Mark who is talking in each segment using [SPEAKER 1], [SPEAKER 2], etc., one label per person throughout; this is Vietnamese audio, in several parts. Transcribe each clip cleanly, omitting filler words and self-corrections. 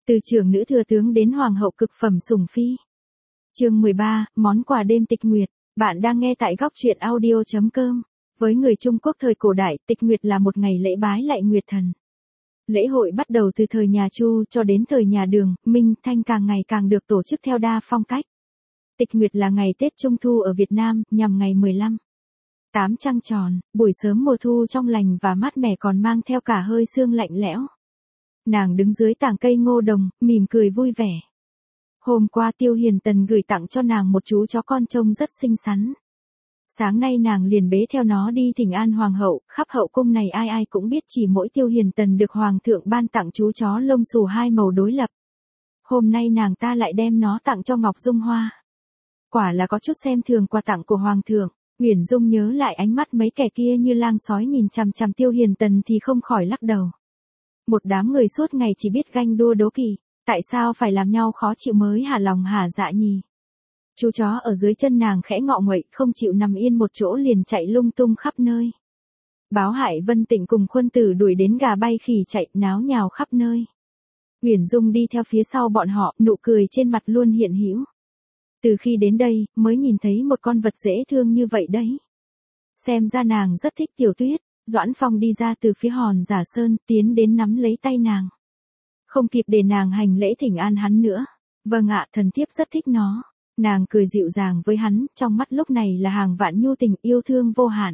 [SPEAKER 1] Từ trưởng nữ thừa tướng đến hoàng hậu cực phẩm sủng phi. Chương 13, món quà đêm tịch nguyệt. Bạn đang nghe tại góc truyện audio.com. Với người Trung Quốc thời cổ đại, tịch nguyệt là một ngày lễ bái lạy nguyệt thần. Lễ hội bắt đầu từ thời nhà Chu cho đến thời nhà Đường, Minh, Thanh càng ngày càng được tổ chức theo đa phong cách. Tịch nguyệt là ngày Tết Trung Thu ở Việt Nam, nhằm ngày 15. 8 trăng tròn, buổi sớm mùa thu trong lành và mát mẻ còn mang theo cả hơi sương lạnh lẽo. Nàng đứng dưới tảng cây ngô đồng, mỉm cười vui vẻ. Hôm qua Tiêu Hiền Tần gửi tặng cho nàng một chú chó con trông rất xinh xắn. Sáng nay nàng liền bế theo nó đi thỉnh an hoàng hậu, khắp hậu cung này ai ai cũng biết chỉ mỗi Tiêu Hiền Tần được hoàng thượng ban tặng chú chó lông xù hai màu đối lập. Hôm nay nàng ta lại đem nó tặng cho Ngọc Dung Hoa. Quả là có chút xem thường quà tặng của hoàng thượng. Uyển Dung nhớ lại ánh mắt mấy kẻ kia như lang sói nhìn chằm chằm Tiêu Hiền Tần thì không khỏi lắc đầu. Một đám người suốt ngày chỉ biết ganh đua đố kỵ, tại sao phải làm nhau khó chịu mới hả lòng hả dạ nhỉ? Chú chó ở dưới chân nàng khẽ ngọ nguậy, không chịu nằm yên một chỗ liền chạy lung tung khắp nơi. Báo Hải Vân Tịnh cùng Khuân Tử đuổi đến gà bay khỉ chạy náo nhào khắp nơi. Uyển Dung đi theo phía sau bọn họ, nụ cười trên mặt luôn hiện hữu. Từ khi đến đây, mới nhìn thấy một con vật dễ thương như vậy đấy. Xem ra nàng rất thích Tiểu Tuyết. Doãn Phong đi ra từ phía Hòn Giả Sơn, tiến đến nắm lấy tay nàng. Không kịp để nàng hành lễ thỉnh an hắn nữa. Vâng ạ, thần thiếp rất thích nó. Nàng cười dịu dàng với hắn, trong mắt lúc này là hàng vạn nhu tình yêu thương vô hạn.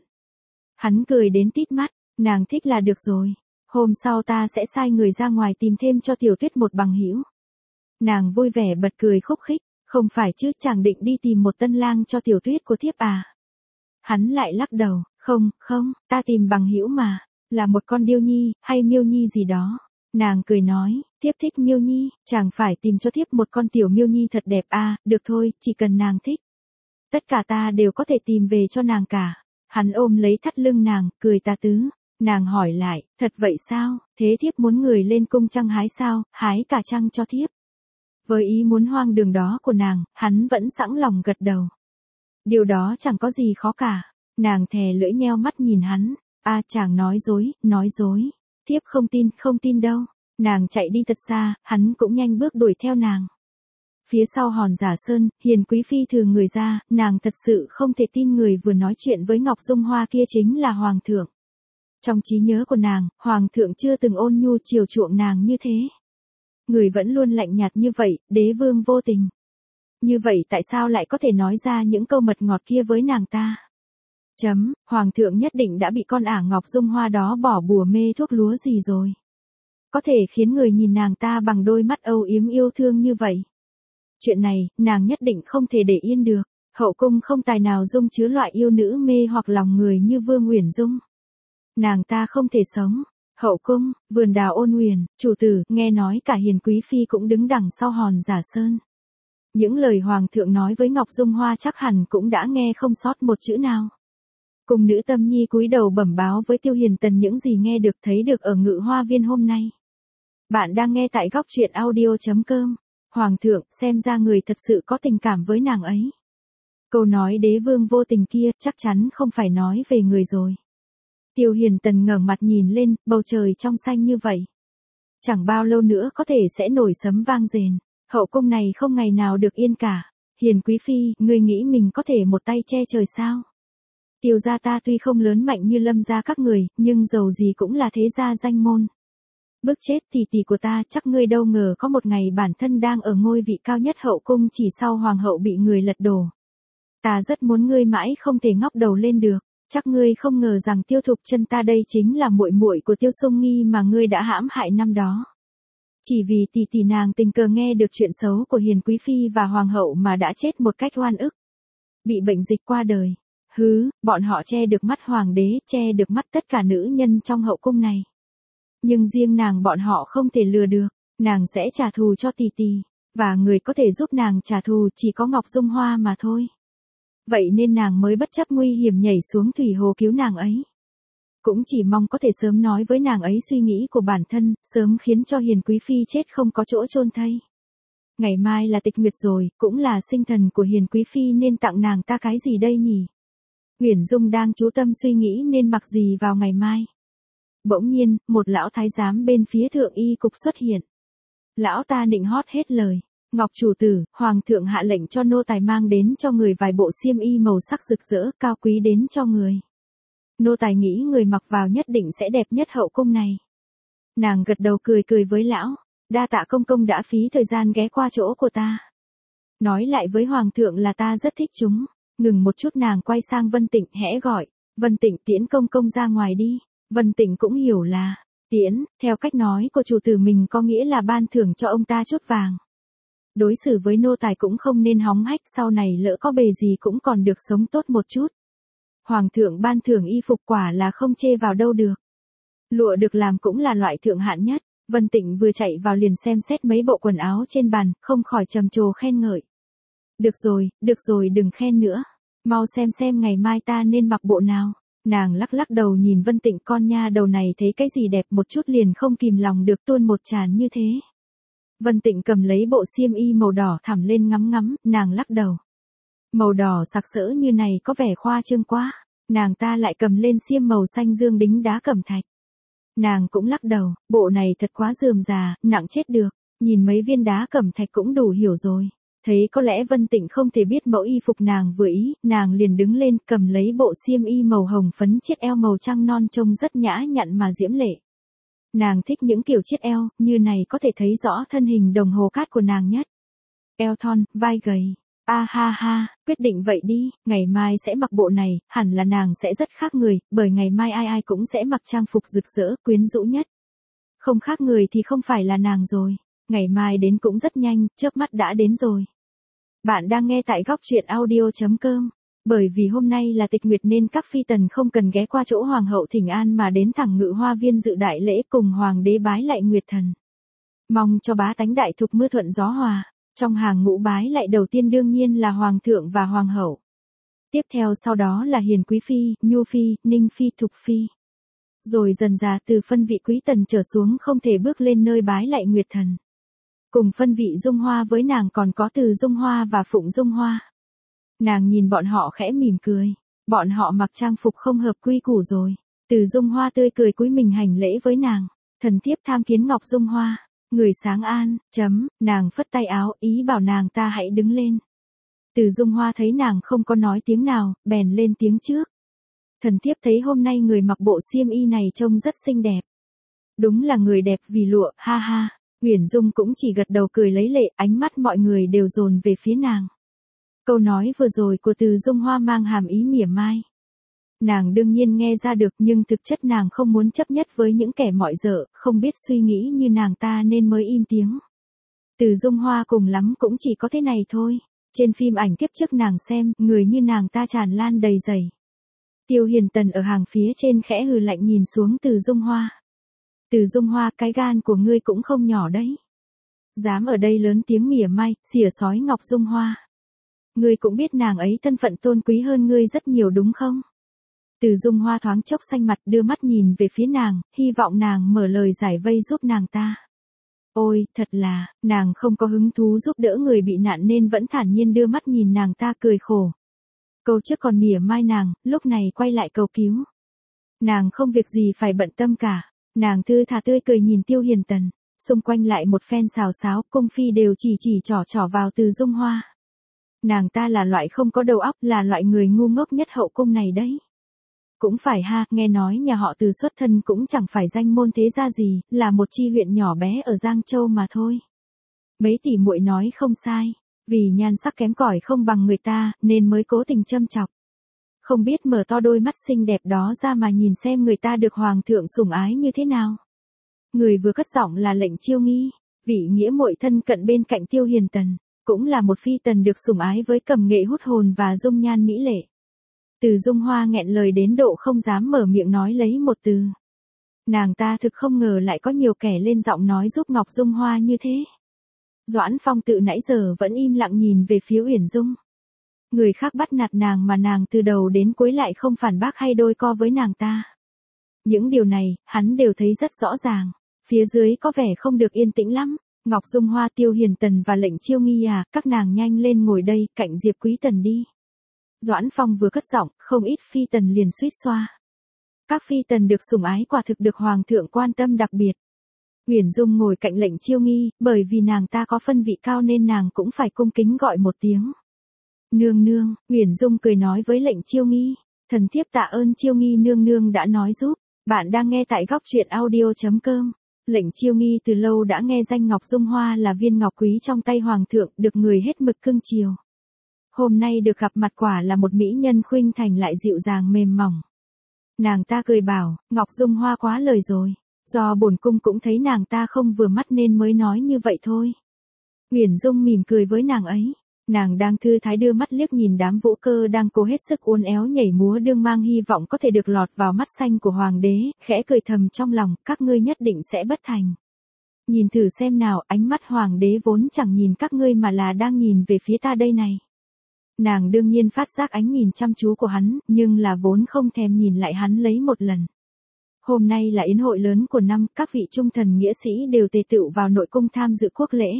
[SPEAKER 1] Hắn cười đến tít mắt, nàng thích là được rồi. Hôm sau ta sẽ sai người ra ngoài tìm thêm cho Tiểu Tuyết một bằng hữu. Nàng vui vẻ bật cười khúc khích, không phải chứ, chàng định đi tìm một tân lang cho Tiểu Tuyết của thiếp à? Hắn lại lắc đầu. Không, ta tìm bằng hữu mà, là một con điêu nhi, hay miêu nhi gì đó. Nàng cười nói, thiếp thích miêu nhi, chàng phải tìm cho thiếp một con tiểu miêu nhi thật đẹp à, được thôi, chỉ cần nàng thích. Tất cả ta đều có thể tìm về cho nàng cả. Hắn ôm lấy thắt lưng nàng, cười tà tứ. Nàng hỏi lại, thật vậy sao, thế thiếp muốn người lên cung trăng hái sao, hái cả trăng cho thiếp. Với ý muốn hoang đường đó của nàng, hắn vẫn sẵn lòng gật đầu. Điều đó chẳng có gì khó cả. Nàng thè lưỡi nheo mắt nhìn hắn, chàng nói dối, thiếp không tin đâu. Nàng chạy đi thật xa, hắn cũng nhanh bước đuổi theo nàng. Phía sau Hòn Giả Sơn, Hiền Quý Phi thừa người ra, nàng thật sự không thể tin người vừa nói chuyện với Ngọc Dung Hoa kia chính là Hoàng thượng. Trong trí nhớ của nàng, Hoàng thượng chưa từng ôn nhu chiều chuộng nàng như thế. Người vẫn luôn lạnh nhạt như vậy, đế vương vô tình. Như vậy tại sao lại có thể nói ra những câu mật ngọt kia với nàng ta? Hoàng thượng nhất định đã bị con ả Ngọc Dung Hoa đó bỏ bùa mê thuốc lúa gì rồi. Có thể khiến người nhìn nàng ta bằng đôi mắt âu yếm yêu thương như vậy. Chuyện này, nàng nhất định không thể để yên được. Hậu cung không tài nào dung chứa loại yêu nữ mê hoặc lòng người như Vương Uyển Dung. Nàng ta không thể sống. Hậu cung, vườn đào Ôn Uyển, chủ tử, nghe nói cả Hiền Quý Phi cũng đứng đằng sau Hòn Giả Sơn. Những lời Hoàng thượng nói với Ngọc Dung Hoa chắc hẳn cũng đã nghe không sót một chữ nào. Cung nữ Tâm Nhi cúi đầu bẩm báo với Tiêu Hiền Tần những gì nghe được thấy được ở Ngự Hoa Viên hôm nay. Bạn đang nghe tại góc truyện audio.com. Hoàng thượng, xem ra người thật sự có tình cảm với nàng ấy. Câu nói đế vương vô tình kia chắc chắn không phải nói về người rồi. Tiêu Hiền Tần ngẩng mặt nhìn lên, bầu trời trong xanh như vậy. Chẳng bao lâu nữa có thể sẽ nổi sấm vang rền. Hậu cung này không ngày nào được yên cả. Hiền Quý Phi, ngươi nghĩ mình có thể một tay che trời sao? Tiêu gia ta tuy không lớn mạnh như Lâm gia các người, nhưng dầu gì cũng là thế gia danh môn. Bức chết tỷ của ta, chắc ngươi đâu ngờ có một ngày bản thân đang ở ngôi vị cao nhất hậu cung chỉ sau hoàng hậu bị người lật đổ. Ta rất muốn ngươi mãi không thể ngóc đầu lên được, chắc ngươi không ngờ rằng Tiêu Thục Chân ta đây chính là muội muội của Tiêu Sung Nghi mà ngươi đã hãm hại năm đó. Chỉ vì tỷ nàng tình cờ nghe được chuyện xấu của Hiền Quý Phi và hoàng hậu mà đã chết một cách oan ức. Bị bệnh dịch qua đời. Bọn họ che được mắt hoàng đế, che được mắt tất cả nữ nhân trong hậu cung này. Nhưng riêng nàng bọn họ không thể lừa được, nàng sẽ trả thù cho tỷ, và người có thể giúp nàng trả thù chỉ có Ngọc Dung Hoa mà thôi. Vậy nên nàng mới bất chấp nguy hiểm nhảy xuống thủy hồ cứu nàng ấy. Cũng chỉ mong có thể sớm nói với nàng ấy suy nghĩ của bản thân, sớm khiến cho Hiền Quý Phi chết không có chỗ chôn thây. Ngày mai là tịch nguyệt rồi, cũng là sinh thần của Hiền Quý Phi nên tặng nàng ta cái gì đây nhỉ? Uyển Dung đang chú tâm suy nghĩ nên mặc gì vào ngày mai. Bỗng nhiên, một lão thái giám bên phía thượng y cục xuất hiện. Lão ta nịnh hót hết lời. Ngọc chủ tử, hoàng thượng hạ lệnh cho nô tài mang đến cho người vài bộ xiêm y màu sắc rực rỡ, cao quý đến cho người. Nô tài nghĩ người mặc vào nhất định sẽ đẹp nhất hậu cung này. Nàng gật đầu cười cười với lão, đa tạ công công đã phí thời gian ghé qua chỗ của ta. Nói lại với hoàng thượng là ta rất thích chúng. Ngừng một chút nàng quay sang Vân Tịnh hẽ gọi, Vân Tịnh tiễn công công ra ngoài đi. Vân Tịnh cũng hiểu là, tiễn, theo cách nói của chủ tử mình có nghĩa là ban thưởng cho ông ta chút vàng. Đối xử với nô tài cũng không nên hóng hách, sau này lỡ có bề gì cũng còn được sống tốt một chút. Hoàng thượng ban thưởng y phục quả là không chê vào đâu được. Lụa được làm cũng là loại thượng hạng nhất. Vân Tịnh vừa chạy vào liền xem xét mấy bộ quần áo trên bàn, không khỏi trầm trồ khen ngợi. Được rồi đừng khen nữa. Mau xem ngày mai ta nên mặc bộ nào. Nàng lắc lắc đầu nhìn Vân Tịnh, con nha đầu này thấy cái gì đẹp một chút liền không kìm lòng được tuôn một tràn như thế. Vân Tịnh cầm lấy bộ xiêm y màu đỏ thẳm lên ngắm, nàng lắc đầu. Màu đỏ sặc sỡ như này có vẻ khoa trương quá. Nàng ta lại cầm lên xiêm màu xanh dương đính đá cẩm thạch. Nàng cũng lắc đầu, bộ này thật quá rườm rà, nặng chết được. Nhìn mấy viên đá cẩm thạch cũng đủ hiểu rồi. Thấy có lẽ Vân Tịnh không thể biết mẫu y phục nàng vừa ý, nàng liền đứng lên cầm lấy bộ xiêm y màu hồng phấn chiết eo màu trăng non trông rất nhã nhặn mà diễm lệ. Nàng thích những kiểu chiết eo, như này có thể thấy rõ thân hình đồng hồ cát của nàng nhất. Eo thon, vai gầy. A ha ha, quyết định vậy đi, ngày mai sẽ mặc bộ này, hẳn là nàng sẽ rất khác người, bởi ngày mai ai ai cũng sẽ mặc trang phục rực rỡ, quyến rũ nhất. Không khác người thì không phải là nàng rồi. Ngày mai đến cũng rất nhanh, chớp mắt đã đến rồi. Bạn đang nghe tại góc truyện audio.com. Bởi vì hôm nay là tịch nguyệt nên các phi tần không cần ghé qua chỗ hoàng hậu thỉnh an mà đến thẳng Ngự Hoa Viên dự đại lễ cùng hoàng đế bái lạy nguyệt thần. Mong cho bá tánh đại thục mưa thuận gió hòa. Trong hàng ngũ bái lạy đầu tiên đương nhiên là hoàng thượng và hoàng hậu. Tiếp theo sau đó là hiền quý phi, nhu phi, ninh phi, thục phi. Rồi dần dà từ phân vị quý tần trở xuống không thể bước lên nơi bái lạy nguyệt thần. Cùng phân vị Dung Hoa với nàng còn có Từ Dung Hoa và Phụng Dung Hoa. Nàng nhìn bọn họ khẽ mỉm cười. Bọn họ mặc trang phục không hợp quy củ rồi. Từ Dung Hoa tươi cười cúi mình hành lễ với nàng. Thần thiếp tham kiến Ngọc Dung Hoa. Người sáng an, nàng phất tay áo ý bảo nàng ta hãy đứng lên. Từ Dung Hoa thấy nàng không có nói tiếng nào, bèn lên tiếng trước. Thần thiếp thấy hôm nay người mặc bộ xiêm y này trông rất xinh đẹp. Đúng là người đẹp vì lụa, ha ha. Uyển Dung cũng chỉ gật đầu cười lấy lệ, ánh mắt mọi người đều dồn về phía nàng. Câu nói vừa rồi của Từ Dung Hoa mang hàm ý mỉa mai. Nàng đương nhiên nghe ra được nhưng thực chất nàng không muốn chấp nhất với những kẻ mọi dợ, không biết suy nghĩ như nàng ta nên mới im tiếng. Từ Dung Hoa cùng lắm cũng chỉ có thế này thôi. Trên phim ảnh kiếp trước nàng xem, người như nàng ta tràn lan đầy dày. Tiêu Hiền Tần ở hàng phía trên khẽ hừ lạnh nhìn xuống Từ Dung Hoa. Từ Dung Hoa, cái gan của ngươi cũng không nhỏ đấy. Dám ở đây lớn tiếng mỉa mai, xỉa sói Ngọc Dung Hoa. Ngươi cũng biết nàng ấy thân phận tôn quý hơn ngươi rất nhiều đúng không? Từ Dung Hoa thoáng chốc xanh mặt đưa mắt nhìn về phía nàng, hy vọng nàng mở lời giải vây giúp nàng ta. Ôi, thật là, nàng không có hứng thú giúp đỡ người bị nạn nên vẫn thản nhiên đưa mắt nhìn nàng ta cười khổ. Câu trước còn mỉa mai nàng, lúc này quay lại cầu cứu. Nàng không việc gì phải bận tâm cả. Nàng thư thả tươi cười nhìn Tiêu Hiền Tần, xung quanh lại một phen xào xáo, cung phi đều chỉ trỏ vào Từ Dung Hoa. Nàng ta là loại không có đầu óc, là loại người ngu ngốc nhất hậu cung này đấy. Cũng phải ha, nghe nói nhà họ Từ xuất thân cũng chẳng phải danh môn thế gia gì, là một chi huyện nhỏ bé ở Giang Châu mà thôi. Mấy tỷ muội nói không sai, vì nhan sắc kém cỏi không bằng người ta, nên mới cố tình châm chọc. Không biết mở to đôi mắt xinh đẹp đó ra mà nhìn xem người ta được hoàng thượng sủng ái như thế nào. Người vừa cất giọng là Lệnh Chiêu Nghi, vị nghĩa muội thân cận bên cạnh Tiêu Hiền Tần, cũng là một phi tần được sủng ái với cầm nghệ hút hồn và dung nhan mỹ lệ. Từ Dung Hoa nghẹn lời đến độ không dám mở miệng nói lấy một từ. Nàng ta thực không ngờ lại có nhiều kẻ lên giọng nói giúp Ngọc Dung Hoa như thế. Doãn Phong tự nãy giờ vẫn im lặng nhìn về phía Uyển Dung. Người khác bắt nạt nàng mà nàng từ đầu đến cuối lại không phản bác hay đôi co với nàng ta. Những điều này, hắn đều thấy rất rõ ràng. Phía dưới có vẻ không được yên tĩnh lắm. Ngọc Dung Hoa, Tiêu Hiền Tần và Lệnh Chiêu Nghi à, các nàng nhanh lên ngồi đây, cạnh Diệp Quý Tần đi. Doãn Phong vừa cất giọng, không ít phi tần liền suýt xoa. Các phi tần được sủng ái quả thực được hoàng thượng quan tâm đặc biệt. Uyển Dung ngồi cạnh Lệnh Chiêu Nghi, bởi vì nàng ta có phân vị cao nên nàng cũng phải cung kính gọi một tiếng. Nương nương, Uyển Dung cười nói với Lệnh Chiêu Nghi, thần thiếp tạ ơn Chiêu Nghi nương nương đã nói giúp. Bạn đang nghe tại góc truyện audio.com. Lệnh Chiêu Nghi từ lâu đã nghe danh Ngọc Dung Hoa là viên ngọc quý trong tay hoàng thượng, được người hết mực cưng chiều. Hôm nay được gặp mặt quả là một mỹ nhân khuynh thành lại dịu dàng mềm mỏng. Nàng ta cười bảo, Ngọc Dung Hoa quá lời rồi, do bổn cung cũng thấy nàng ta không vừa mắt nên mới nói như vậy thôi. Uyển Dung mỉm cười với nàng ấy. Nàng đang thư thái đưa mắt liếc nhìn đám vũ cơ đang cố hết sức uốn éo nhảy múa đương mang hy vọng có thể được lọt vào mắt xanh của hoàng đế, khẽ cười thầm trong lòng, các ngươi nhất định sẽ bất thành. Nhìn thử xem nào, ánh mắt hoàng đế vốn chẳng nhìn các ngươi mà là đang nhìn về phía ta đây này. Nàng đương nhiên phát giác ánh nhìn chăm chú của hắn, nhưng là vốn không thèm nhìn lại hắn lấy một lần. Hôm nay là yến hội lớn của năm, các vị trung thần nghĩa sĩ đều tề tựu vào nội cung tham dự quốc lễ.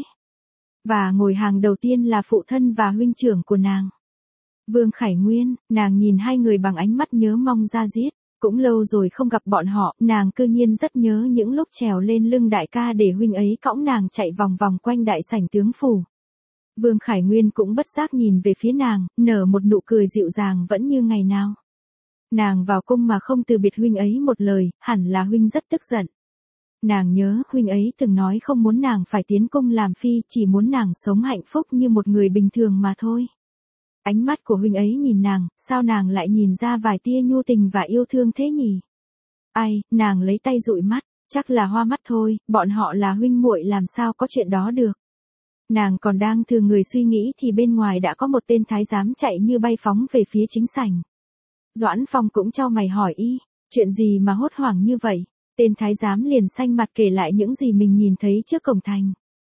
[SPEAKER 1] Và ngồi hàng đầu tiên là phụ thân và huynh trưởng của nàng. Vương Khải Nguyên, nàng nhìn hai người bằng ánh mắt nhớ mong ra diết. Cũng lâu rồi không gặp bọn họ, nàng cư nhiên rất nhớ những lúc trèo lên lưng đại ca để huynh ấy cõng nàng chạy vòng vòng quanh đại sảnh tướng phủ. Vương Khải Nguyên cũng bất giác nhìn về phía nàng, nở một nụ cười dịu dàng vẫn như ngày nào. Nàng vào cung mà không từ biệt huynh ấy một lời, hẳn là huynh rất tức giận. Nàng nhớ huynh ấy từng nói không muốn nàng phải tiến cung làm phi, chỉ muốn nàng sống hạnh phúc như một người bình thường mà thôi. Ánh mắt của huynh ấy nhìn nàng, sao nàng lại nhìn ra vài tia nhu tình và yêu thương thế nhỉ? Ai, nàng lấy tay dụi mắt, chắc là hoa mắt thôi, bọn họ là huynh muội làm sao có chuyện đó được. Nàng còn đang thừa người suy nghĩ thì bên ngoài đã có một tên thái giám chạy như bay phóng về phía chính sảnh. Doãn Phong cũng chau mày hỏi y, chuyện gì mà hốt hoảng như vậy? Tên thái giám liền xanh mặt kể lại những gì mình nhìn thấy trước cổng thành.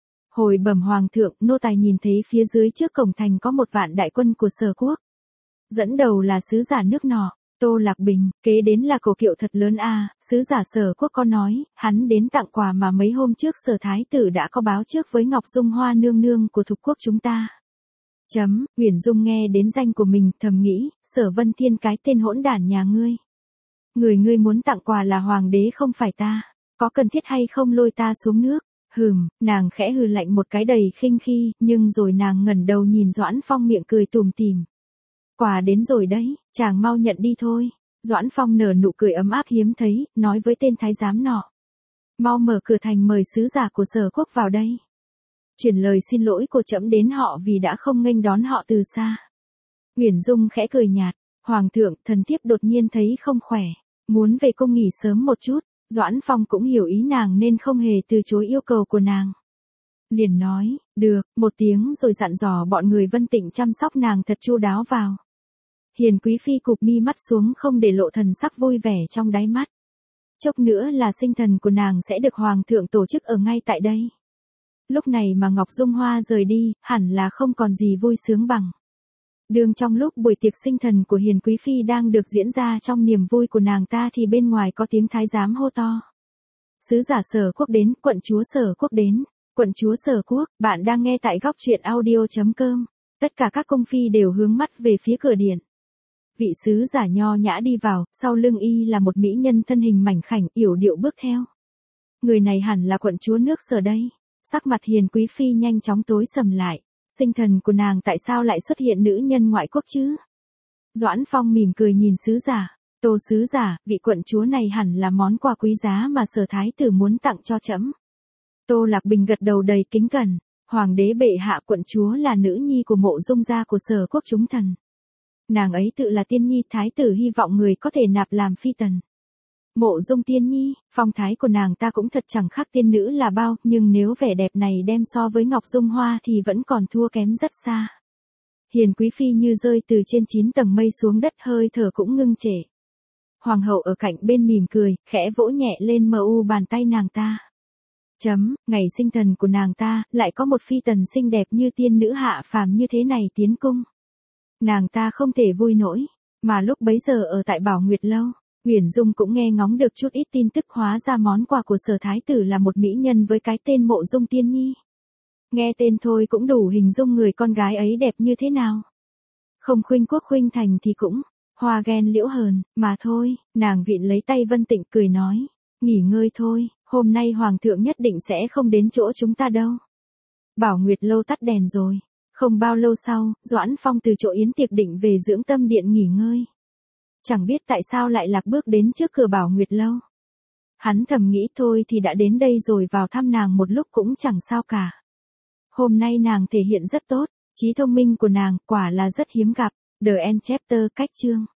[SPEAKER 1] Hồi bẩm hoàng thượng, nô tài nhìn thấy phía dưới trước cổng thành có một vạn đại quân của Sở quốc. Dẫn đầu là sứ giả nước nọ, Tô Lạc Bình, kế đến là cổ kiệu thật lớn a. Sứ giả Sở quốc có nói, hắn đến tặng quà mà mấy hôm trước Sở thái tử đã có báo trước với Ngọc Dung Hoa nương nương của Thục quốc chúng ta. Uyển Dung nghe đến danh của mình thầm nghĩ, Sở Vân Thiên cái tên hỗn đản nhà ngươi. Người muốn tặng quà là hoàng đế không phải ta, có cần thiết hay không lôi ta xuống nước? Nàng khẽ hừ lạnh một cái đầy khinh khi, nhưng rồi nàng ngẩng đầu nhìn Doãn Phong miệng cười tủm tỉm. Quà đến rồi đấy, chàng mau nhận đi thôi. Doãn Phong nở nụ cười ấm áp hiếm thấy, nói với tên thái giám nọ. Mau mở cửa thành mời sứ giả của Sở quốc vào đây. Chuyển lời xin lỗi của trẫm đến họ vì đã không nghênh đón họ từ xa. Uyển Dung khẽ cười nhạt, hoàng thượng, thần thiếp đột nhiên thấy không khỏe. Muốn về cung nghỉ sớm một chút, Doãn Phong cũng hiểu ý nàng nên không hề từ chối yêu cầu của nàng. Liền nói, được, một tiếng rồi dặn dò bọn người Vân Tịnh chăm sóc nàng thật chu đáo vào. Hiền quý phi cụp mi mắt xuống không để lộ thần sắc vui vẻ trong đáy mắt. Chốc nữa là sinh thần của nàng sẽ được hoàng thượng tổ chức ở ngay tại đây. Lúc này mà Ngọc Dung Hoa rời đi, hẳn là không còn gì vui sướng bằng. Đường trong lúc buổi tiệc sinh thần của Hiền quý phi đang được diễn ra trong niềm vui của nàng ta thì bên ngoài có tiếng thái giám hô to. Sứ giả Sở quốc đến, quận chúa Sở quốc đến, quận chúa Sở quốc, bạn đang nghe tại góc truyện audio.com. Tất cả các cung phi đều hướng mắt về phía cửa điện. Vị sứ giả nho nhã đi vào, sau lưng y là một mỹ nhân thân hình mảnh khảnh, yểu điệu bước theo. Người này hẳn là quận chúa nước Sở đây. Sắc mặt Hiền quý phi nhanh chóng tối sầm lại. Sinh thần của nàng tại sao lại xuất hiện nữ nhân ngoại quốc chứ? Doãn Phong mỉm cười nhìn sứ giả. Tô sứ giả, vị quận chúa này hẳn là món quà quý giá mà Sở thái tử muốn tặng cho trẫm. Tô Lạc Bình gật đầu đầy kính cẩn. Hoàng đế bệ hạ, quận chúa là nữ nhi của Mộ Dung gia của Sở quốc chúng thần. Nàng ấy tự là tiên nhi, thái tử hy vọng người có thể nạp làm phi tần. Mộ Dung tiên nhi, phong thái của nàng ta cũng thật chẳng khác tiên nữ là bao, nhưng nếu vẻ đẹp này đem so với Ngọc Dung Hoa thì vẫn còn thua kém rất xa. Hiền quý phi như rơi từ trên 9 tầng mây xuống đất, hơi thở cũng ngưng trệ. Hoàng hậu ở cạnh bên mỉm cười, khẽ vỗ nhẹ lên mu bàn tay nàng ta. Ngày sinh thần của nàng ta, lại có một phi tần xinh đẹp như tiên nữ hạ phàm như thế này tiến cung. Nàng ta không thể vui nổi, mà lúc bấy giờ ở tại Bảo Nguyệt Lâu. Uyển Dung cũng nghe ngóng được chút ít tin tức, hóa ra món quà của Sở thái tử là một mỹ nhân với cái tên Mộ Dung tiên nhi. Nghe tên thôi cũng đủ hình dung người con gái ấy đẹp như thế nào. Không khuynh quốc khuynh thành thì cũng hoa ghen liễu hờn, mà thôi. Nàng vịn lấy tay Vân Tịnh cười nói, nghỉ ngơi thôi, Hôm nay Hoàng thượng nhất định sẽ không đến chỗ chúng ta đâu. Bảo Nguyệt Lâu tắt đèn rồi. Không bao lâu sau, Doãn Phong từ chỗ yến tiệc định về dưỡng tâm điện nghỉ ngơi. Chẳng biết tại sao lại lạc bước đến trước cửa Bảo Nguyệt Lâu. Hắn thầm nghĩ thôi thì đã đến đây rồi vào thăm nàng một lúc cũng chẳng sao cả. Hôm nay nàng thể hiện rất tốt, trí thông minh của nàng quả là rất hiếm gặp. The End Chapter cách chương